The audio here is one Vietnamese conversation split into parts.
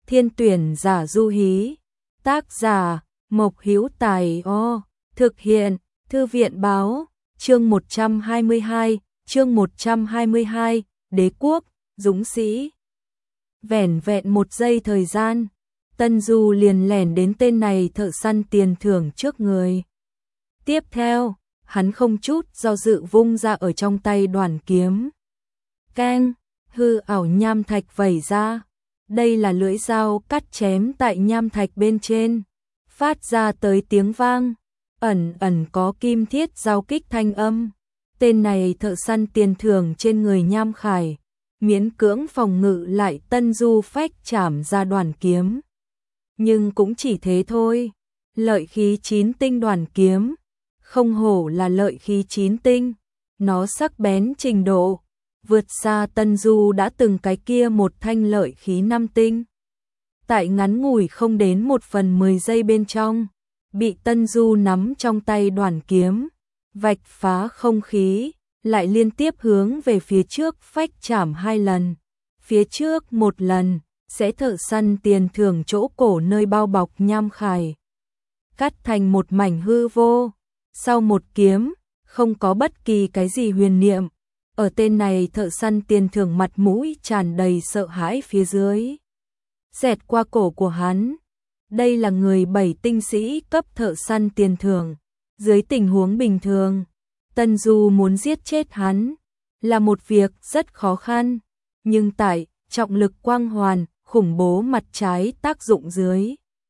Thiên tuyển giả du hí. Tác giả Mộc Hữu Tài. Thực hiện Thư viện báo. Chương 122, Đế quốc, dũng sĩ. Vẻn vẹn một giây thời gian, Tân Du liền lẻn đến tên này thợ săn tiền thưởng trước người. Tiếp theo, hắn không chút do dự vung ra ở trong tay đoàn kiếm. Keng, hư ảo nham thạch vẩy ra. Đây là lưỡi dao cắt chém tại nham thạch bên trên, phát ra tới tiếng vang, ẩn ẩn có kim thiết giao kích thanh âm. Tên này thợ săn tiền thưởng trên người nham khải, miễn cưỡng phòng ngự lại Tân Du phách chảm ra đoàn kiếm. Nhưng cũng chỉ thế thôi, lợi khí 9 tinh đoàn kiếm, không hổ là lợi khí 9 tinh, nó sắc bén trình độ, vượt xa Tân Du đã từng cái kia một thanh lợi khí 5 tinh. Tại ngắn ngủi không đến 1/10 giây bên trong, bị Tân Du nắm trong tay đoàn kiếm, vạch phá không khí, lại liên tiếp hướng về phía trước phách chảm 2 lần. Phía trước một lần, sẽ thợ săn tiền thưởng chỗ cổ nơi bao bọc nham khải, cắt thành một mảnh hư vô. Sau một kiếm, không có bất kỳ cái gì huyền niệm, ở tên này thợ săn tiền thưởng mặt mũi tràn đầy sợ hãi phía dưới. Xẹt qua cổ của hắn. Đây là người 7 tinh sĩ cấp thợ săn tiền thưởng. Dưới tình huống bình thường, Tân Du muốn giết chết hắn là một việc rất khó khăn, nhưng tại trọng lực quang hoàn, khủng bố mặt trái tác dụng dưới,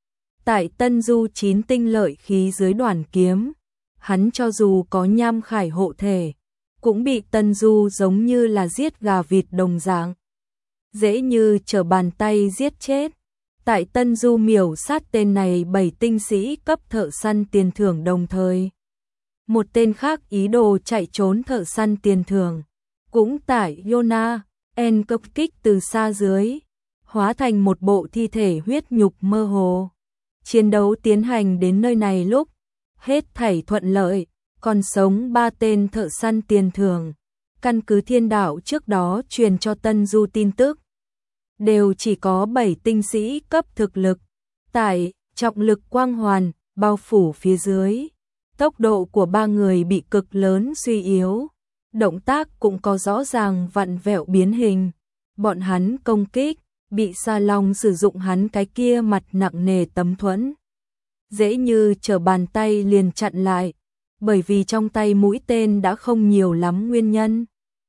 tại Tân Du 9 tinh lợi khí dưới đoàn kiếm, hắn cho dù có nham khải hộ thể, cũng bị Tân Du giống như là giết gà vịt đồng dạng, dễ như trở bàn tay giết chết. Tại Tân Du miểu sát tên này 7 tinh sĩ cấp thợ săn tiền thưởng đồng thời, một tên khác ý đồ chạy trốn thợ săn tiền thưởng, cũng tại Yona En cấp kích từ xa dưới, hóa thành một bộ thi thể huyết nhục mơ hồ. Chiến đấu tiến hành đến nơi này lúc hết thảy thuận lợi, còn sống 3 tên thợ săn tiền thưởng, căn cứ thiên đạo trước đó truyền cho Tân Du tin tức, đều chỉ có 7 tinh sĩ cấp thực lực. Tại trọng lực quang hoàn bao phủ phía dưới, tốc độ của 3 người bị cực lớn suy yếu, động tác cũng có rõ ràng vặn vẹo biến hình. Bọn hắn công kích, bị Sa Long sử dụng hắn cái kia mặt nặng nề tấm thuẫn, dễ như trở bàn tay liền chặn lại, bởi vì trong tay mũi tên đã không nhiều lắm nguyên nhân.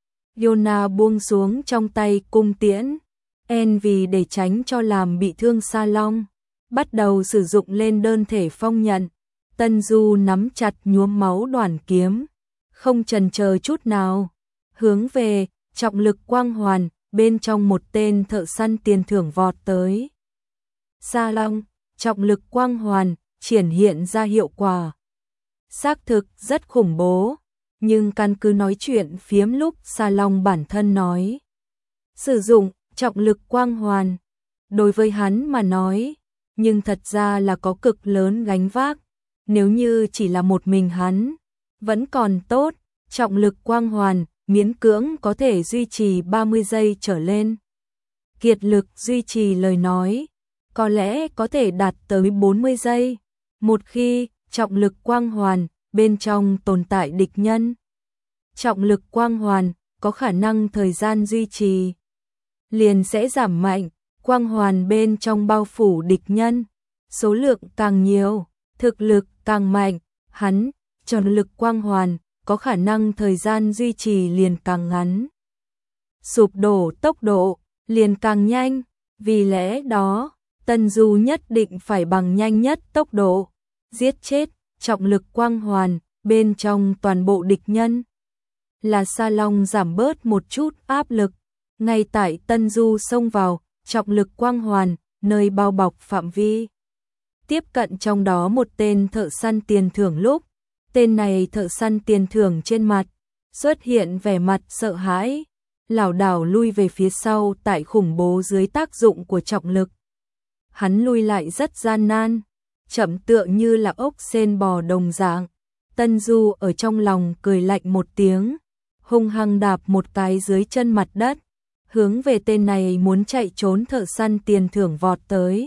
Yona buông xuống trong tay cung tiễn, vì để tránh cho làm bị thương Sa Long, bắt đầu sử dụng lên đơn thể phong nhận. Tân Du nắm chặt nhuốm máu đoàn kiếm, không chần chờ chút nào, hướng về trọng lực quang hoàn bên trong một tên thợ săn tiền thưởng vọt tới. Sa Long, trọng lực quang hoàn triển hiện ra hiệu quả xác thực rất khủng bố, nhưng căn cứ nói chuyện phiếm lúc Sa Long bản thân nói, sử dụng trọng lực quang hoàn đối với hắn mà nói, nhưng thật ra là có cực lớn gánh vác. Nếu như chỉ là một mình hắn, vẫn còn tốt, trọng lực quang hoàn miễn cưỡng có thể duy trì 30 giây trở lên. Kiệt lực duy trì lời nói, có lẽ có thể đạt tới 40 giây. Một khi trọng lực quang hoàn bên trong tồn tại địch nhân, trọng lực quang hoàn có khả năng thời gian duy trì liền sẽ giảm mạnh, quang hoàn bên trong bao phủ địch nhân, số lượng càng nhiều, thực lực càng mạnh, hắn trọng lực quang hoàn có khả năng thời gian duy trì liền càng ngắn, sụp đổ tốc độ liền càng nhanh. Vì lẽ đó, Tân Du nhất định phải bằng nhanh nhất tốc độ giết chết trọng lực quang hoàn bên trong toàn bộ địch nhân. Là Sa Long giảm bớt một chút áp lực, ngay tại Tân Du xông vào trọng lực quang hoàn nơi bao bọc phạm vi, tiếp cận trong đó một tên thợ săn tiền thưởng lúc, tên này thợ săn tiền thưởng trên mặt xuất hiện vẻ mặt sợ hãi, lảo đảo lui về phía sau tại khủng bố dưới tác dụng của trọng lực. Hắn lui lại rất gian nan, chậm tựa như là ốc sên bò đồng dạng. Tân Du ở trong lòng cười lạnh một tiếng, hung hăng đạp một cái dưới chân mặt đất, hướng về tên này muốn chạy trốn thợ săn tiền thưởng vọt tới.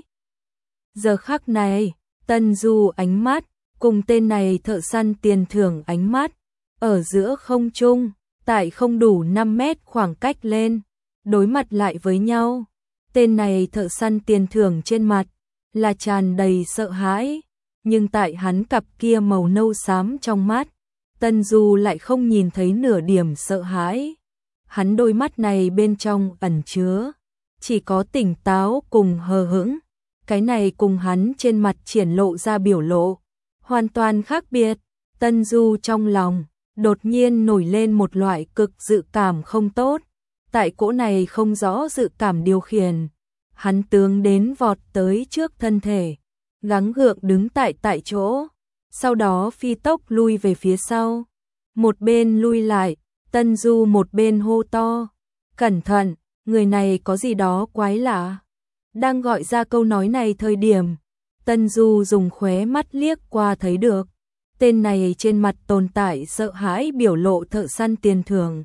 Giờ khắc này, Tân Du ánh mắt, cùng tên này thợ săn tiền thưởng ánh mắt, ở giữa không trung, tại không đủ 5 mét khoảng cách lên, đối mặt lại với nhau. Tên này thợ săn tiền thưởng trên mặt, là tràn đầy sợ hãi, nhưng tại hắn cặp kia màu nâu xám trong mắt, Tân Du lại không nhìn thấy nửa điểm sợ hãi. Hắn đôi mắt này bên trong ẩn chứa, chỉ có tỉnh táo cùng hờ hững. Cái này cùng hắn trên mặt triển lộ ra biểu lộ, hoàn toàn khác biệt. Tân Du trong lòng, đột nhiên nổi lên một loại cực dự cảm không tốt. Tại cỗ này không rõ dự cảm điều khiển, hắn tướng đến vọt tới trước thân thể, gắng gượng đứng tại chỗ, sau đó phi tốc lui về phía sau. Một bên lui lại, Tân Du một bên hô to, cẩn thận, người này có gì đó quái lạ. Đang gọi ra câu nói này thời điểm, Tân Du dùng khóe mắt liếc qua thấy được, tên này trên mặt tồn tại sợ hãi biểu lộ thợ săn tiền thưởng.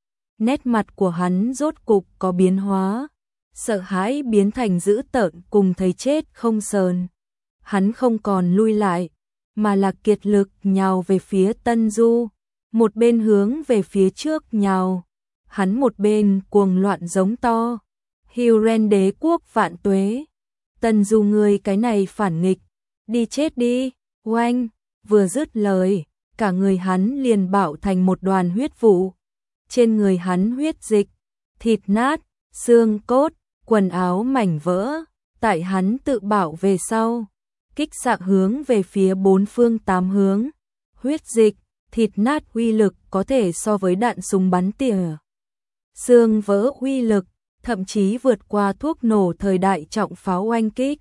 Nét mặt của hắn rốt cục có biến hóa, sợ hãi biến thành dữ tợn cùng thấy chết không sờn. Hắn không còn lui lại, mà là kiệt lực nhào về phía Tân Du, một bên hướng về phía trước nhào, hắn một bên cuồng loạn giống to, Hyrule đế quốc vạn tuế. Tân Du ngươi cái này phản nghịch, đi chết đi. Oanh, vừa dứt lời, cả người hắn liền bạo thành một đoàn huyết vụ. Trên người hắn huyết dịch, thịt nát, xương cốt, quần áo mảnh vỡ, tại hắn tự bạo về sau, kích xạ hướng về phía bốn phương tám hướng. Huyết dịch, thịt nát uy lực có thể so với đạn súng bắn tỉa. Xương vỡ uy lực, thậm chí vượt qua thuốc nổ thời đại trọng pháo oanh kích.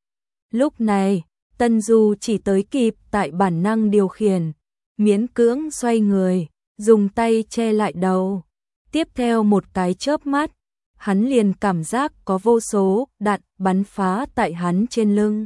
Lúc này, Tân Du chỉ tới kịp tại bản năng điều khiển, miễn cưỡng xoay người, dùng tay che lại đầu. Tiếp theo một cái chớp mắt, hắn liền cảm giác có vô số đạn bắn phá tại hắn trên lưng.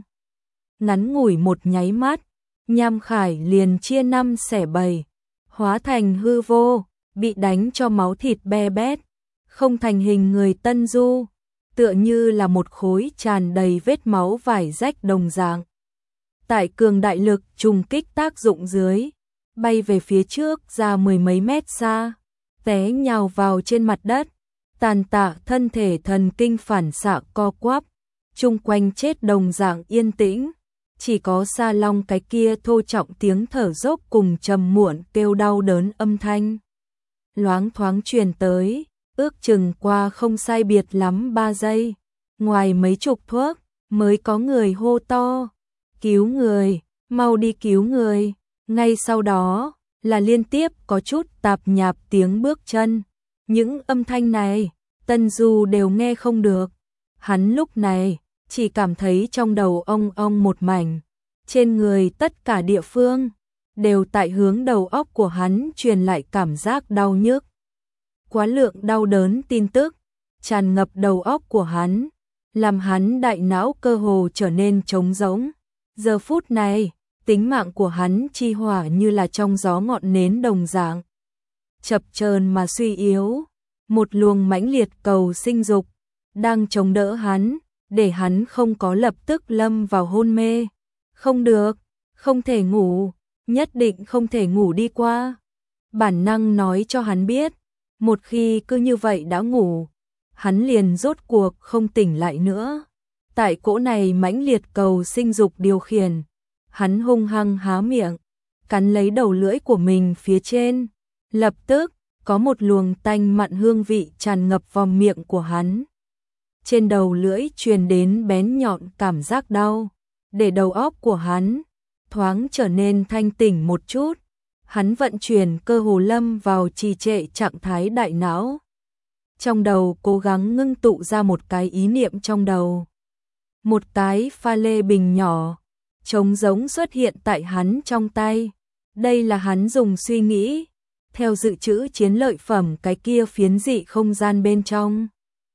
Ngắn ngủi một nháy mắt, nham khải liền chia 5 xẻ 7, hóa thành hư vô, bị đánh cho máu thịt be bét, không thành hình người. Tân Du tựa như là một khối tràn đầy vết máu vải rách đồng dạng. Tại cường đại lực trùng kích tác dụng dưới, bay về phía trước ra 10 mấy mét xa, té nhào vào trên mặt đất, tàn tạ thân thể thần kinh phản xạ co quắp, chung quanh chết đồng dạng yên tĩnh, chỉ có Sa Long cái kia thô trọng tiếng thở dốc cùng trầm muộn kêu đau đớn âm thanh loáng thoáng truyền tới, ước chừng qua không sai biệt lắm 3 giây, ngoài mấy chục thuốc mới có người hô to, cứu người, mau đi cứu người. Ngay sau đó là liên tiếp có chút tạp nhạp tiếng bước chân, những âm thanh này Tân Du đều nghe không được. Hắn lúc này chỉ cảm thấy trong đầu ong ong một mảnh, trên người tất cả địa phương đều tại hướng đầu óc của hắn truyền lại cảm giác đau nhức. Quá lượng đau đớn tin tức tràn ngập đầu óc của hắn, làm hắn đại não cơ hồ trở nên trống rỗng. Giờ phút này, tính mạng của hắn chi hỏa như là trong gió ngọn nến đồng dạng, chập chờn mà suy yếu. Một luồng mãnh liệt cầu sinh dục đang chống đỡ hắn, để hắn không có lập tức lâm vào hôn mê. Không được, không thể ngủ, nhất định không thể ngủ đi qua. Bản năng nói cho hắn biết, một khi cứ như vậy đã ngủ, hắn liền rốt cuộc không tỉnh lại nữa. Tại cỗ này mãnh liệt cầu sinh dục điều khiển, hắn hung hăng há miệng, cắn lấy đầu lưỡi của mình phía trên. Lập tức, có một luồng tanh mặn hương vị tràn ngập vào miệng của hắn. Trên đầu lưỡi truyền đến bén nhọn cảm giác đau, để đầu óc của hắn thoáng trở nên thanh tỉnh một chút. Hắn vận chuyển cơ hồ lâm vào trì trệ trạng thái đại não. Trong đầu cố gắng ngưng tụ ra một cái ý niệm trong đầu. Một cái pha lê bình nhỏ, trống rỗng xuất hiện tại hắn trong tay. Đây là hắn dùng suy nghĩ, theo dự trữ chiến lợi phẩm cái kia phiến dị không gian bên trong.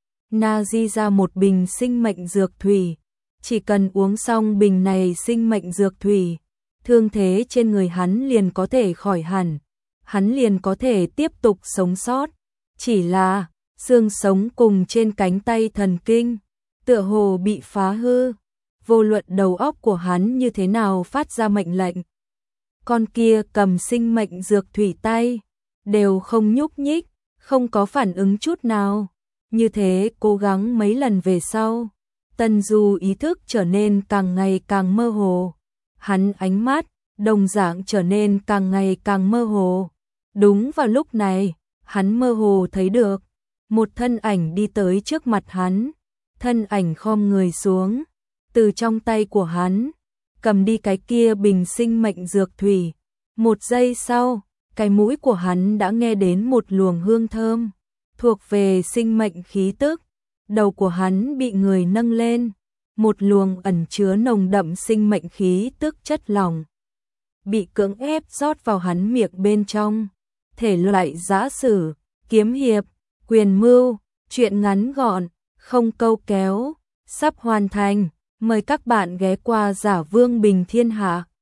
Nazi ra một bình sinh mệnh dược thủy. Chỉ cần uống xong bình này sinh mệnh dược thủy, thương thế trên người hắn liền có thể khỏi hẳn. Hắn liền có thể tiếp tục sống sót. Chỉ là, xương sống cùng trên cánh tay thần kinh, tựa hồ bị phá hư, vô luận đầu óc của hắn như thế nào phát ra mệnh lệnh. Con kia cầm sinh mệnh dược thủy tay, đều không nhúc nhích, không có phản ứng chút nào. Như thế cố gắng mấy lần về sau, Tần Du ý thức trở nên càng ngày càng mơ hồ. Hắn ánh mắt, đồng dạng trở nên càng ngày càng mơ hồ. Đúng vào lúc này, hắn mơ hồ thấy được một thân ảnh đi tới trước mặt hắn. Thân ảnh khom người xuống, từ trong tay của hắn cầm đi cái kia bình sinh mệnh dược thủy. Một giây sau, cái mũi của hắn đã nghe đến một luồng hương thơm thuộc về sinh mệnh khí tức. Đầu của hắn bị người nâng lên, một luồng ẩn chứa nồng đậm sinh mệnh khí tức chất lỏng bị cưỡng ép rót vào hắn miệng bên trong. Thể loại giã sử, kiếm hiệp, quyền mưu, truyện ngắn gọn, không câu kéo, sắp hoàn thành. Mời các bạn ghé qua Giả Vương Bình Thiên Hạ.